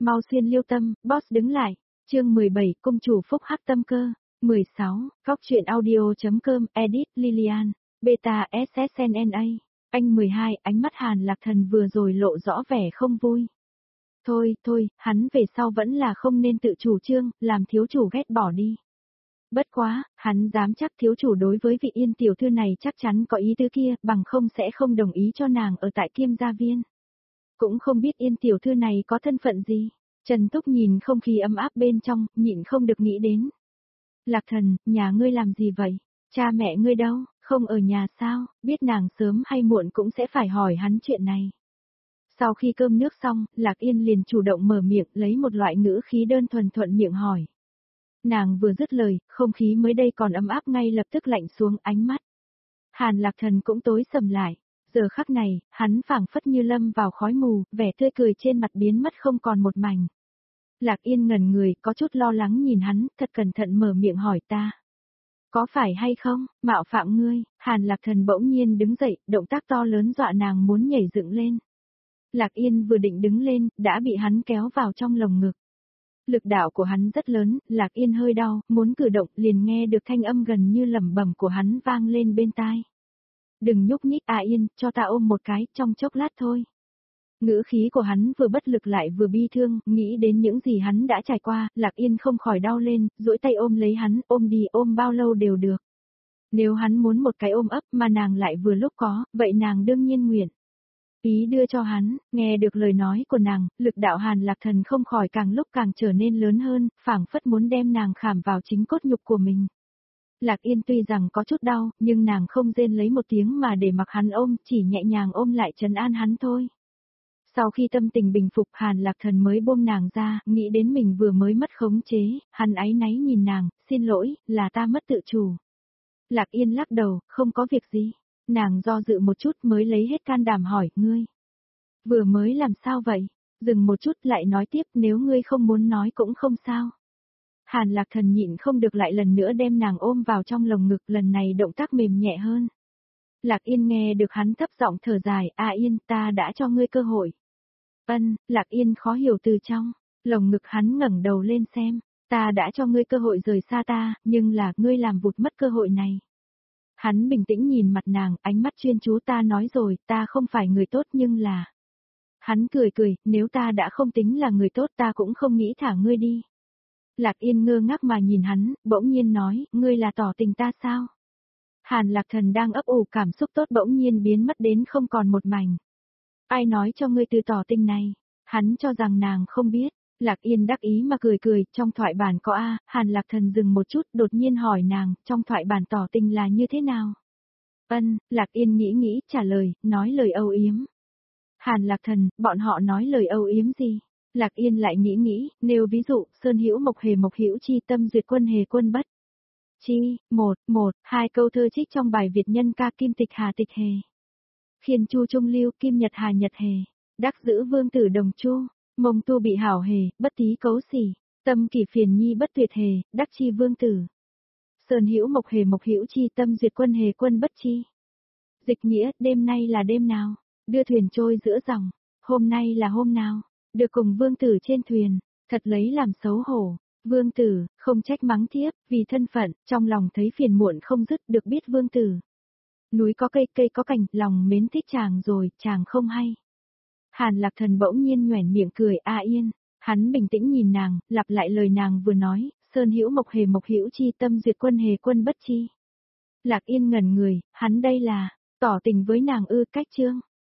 mau xuyên liêu tâm, boss đứng lại. Chương 17, công chủ phúc hắc tâm cơ. 16, Góc truyện audio.com, edit Lilian, beta SSNNA. Anh 12, ánh mắt Hàn Lạc Thần vừa rồi lộ rõ vẻ không vui. Thôi, hắn về sau vẫn là không nên tự chủ trương, làm thiếu chủ ghét bỏ đi. Bất quá, hắn dám chắc thiếu chủ đối với vị Yên tiểu thư này chắc chắn có ý tứ kia, bằng không sẽ không đồng ý cho nàng ở tại Kiêm Gia Viên. Cũng không biết Yên tiểu thư này có thân phận gì. Trần Túc nhìn không khí ấm áp bên trong, nhịn không được nghĩ đến. Lạc Thần, nhà ngươi làm gì vậy? Cha mẹ ngươi đâu, không ở nhà sao? Biết nàng sớm hay muộn cũng sẽ phải hỏi hắn chuyện này. Sau khi cơm nước xong, Lạc Yên liền chủ động mở miệng lấy một loại ngữ khí đơn thuần thuận miệng hỏi. Nàng vừa dứt lời, không khí mới đây còn ấm áp ngay lập tức lạnh xuống ánh mắt. Hàn Lạc Thần cũng tối sầm lại. Giờ khắc này, hắn phảng phất như lâm vào khói mù, vẻ tươi cười trên mặt biến mất không còn một mảnh. Lạc Yên ngẩn người, có chút lo lắng nhìn hắn, thật cẩn thận mở miệng hỏi ta. Có phải hay không, mạo phạm ngươi? Hàn Lạc Thần bỗng nhiên đứng dậy, động tác to lớn dọa nàng muốn nhảy dựng lên. Lạc Yên vừa định đứng lên, đã bị hắn kéo vào trong lồng ngực. Lực đạo của hắn rất lớn, Lạc Yên hơi đau, muốn cử động liền nghe được thanh âm gần như lẩm bẩm của hắn vang lên bên tai. Đừng nhúc nhích Yên, cho ta ôm một cái, trong chốc lát thôi. Ngữ khí của hắn vừa bất lực lại vừa bi thương, nghĩ đến những gì hắn đã trải qua, Lạc Yên không khỏi đau lên, duỗi tay ôm lấy hắn, ôm đi ôm bao lâu đều được. Nếu hắn muốn một cái ôm ấp mà nàng lại vừa lúc có, vậy nàng đương nhiên nguyện ý đưa cho hắn. Nghe được lời nói của nàng, lực đạo Hàn Lạc Thần không khỏi càng lúc càng trở nên lớn hơn, phảng phất muốn đem nàng khảm vào chính cốt nhục của mình. Lạc Yên tuy rằng có chút đau, nhưng nàng không rên lấy một tiếng mà để mặc hắn ôm, chỉ nhẹ nhàng ôm lại trấn an hắn thôi. Sau khi tâm tình bình phục, Hàn Lạc Thần mới buông nàng ra, nghĩ đến mình vừa mới mất khống chế, hắn áy náy nhìn nàng, xin lỗi, là ta mất tự chủ. Lạc Yên lắc đầu, không có việc gì. Nàng do dự một chút mới lấy hết can đảm hỏi, ngươi vừa mới làm sao vậy? Dừng một chút lại nói tiếp, nếu ngươi không muốn nói cũng không sao. Hàn Lạc Thần nhịn không được lại lần nữa đem nàng ôm vào trong lồng ngực, lần này động tác mềm nhẹ hơn. Lạc Yên nghe được hắn thấp giọng thở dài, Yên, ta đã cho ngươi cơ hội. Lạc Yên khó hiểu từ trong lồng ngực hắn ngẩng đầu lên xem, ta đã cho ngươi cơ hội rời xa ta, nhưng là ngươi làm vụt mất cơ hội này. Hắn bình tĩnh nhìn mặt nàng, ánh mắt chuyên chú, ta nói rồi, ta không phải người tốt nhưng là... Hắn cười, nếu ta đã không tính là người tốt ta cũng không nghĩ thả ngươi đi. Lạc Yên ngơ ngác mà nhìn hắn, bỗng nhiên nói, ngươi là tỏ tình ta sao? Hàn Lạc Thần đang ấp ủ cảm xúc tốt bỗng nhiên biến mất đến không còn một mảnh. Ai nói cho ngươi từ tỏ tình này? Hắn cho rằng nàng không biết. Lạc Yên đắc ý mà cười, trong thoại bản có Hàn Lạc Thần dừng một chút đột nhiên hỏi nàng, trong thoại bản tỏ tình là như thế nào? Lạc Yên nghĩ trả lời, nói lời âu yếm. Hàn Lạc Thần, bọn họ nói lời âu yếm gì? Lạc Yên lại nghĩ, nêu ví dụ, Sơn Hữu Mộc Hữu chi tâm duyệt quân hề quân bất. Chi, hai câu thơ trích trong bài Việt nhân ca Kim Tịch Hà Tịch Hề. Khiên chu trung lưu, Kim Nhật Hà Nhật Hề. Đắc giữ vương tử đồng chu. Mông tu bị hảo hề, bất tí cấu xỉ, tâm kỳ phiền nhi bất tuyệt hề, đắc chi vương tử. Sơn Hữu Mộc Hữu chi tâm duyệt quân hề quân bất chi. Dịch nghĩa, đêm nay là đêm nào? Đưa thuyền trôi giữa dòng. Hôm nay là hôm nào? Được cùng vương tử trên thuyền. Thật lấy làm xấu hổ. Vương tử, không trách mắng thiếp, vì thân phận, trong lòng thấy phiền muộn không dứt được biết vương tử. Núi có cây, cây có cành, lòng mến thích chàng rồi, chàng không hay. Hàn Lạc Thần bỗng nhiên nhoẻn miệng cười, Yên. Hắn bình tĩnh nhìn nàng, lặp lại lời nàng vừa nói, Sơn Hữu Mộc Hữu chi tâm duyệt quân hề quân bất chi. Lạc Yên ngẩn người, hắn đây là tỏ tình với nàng cách chương.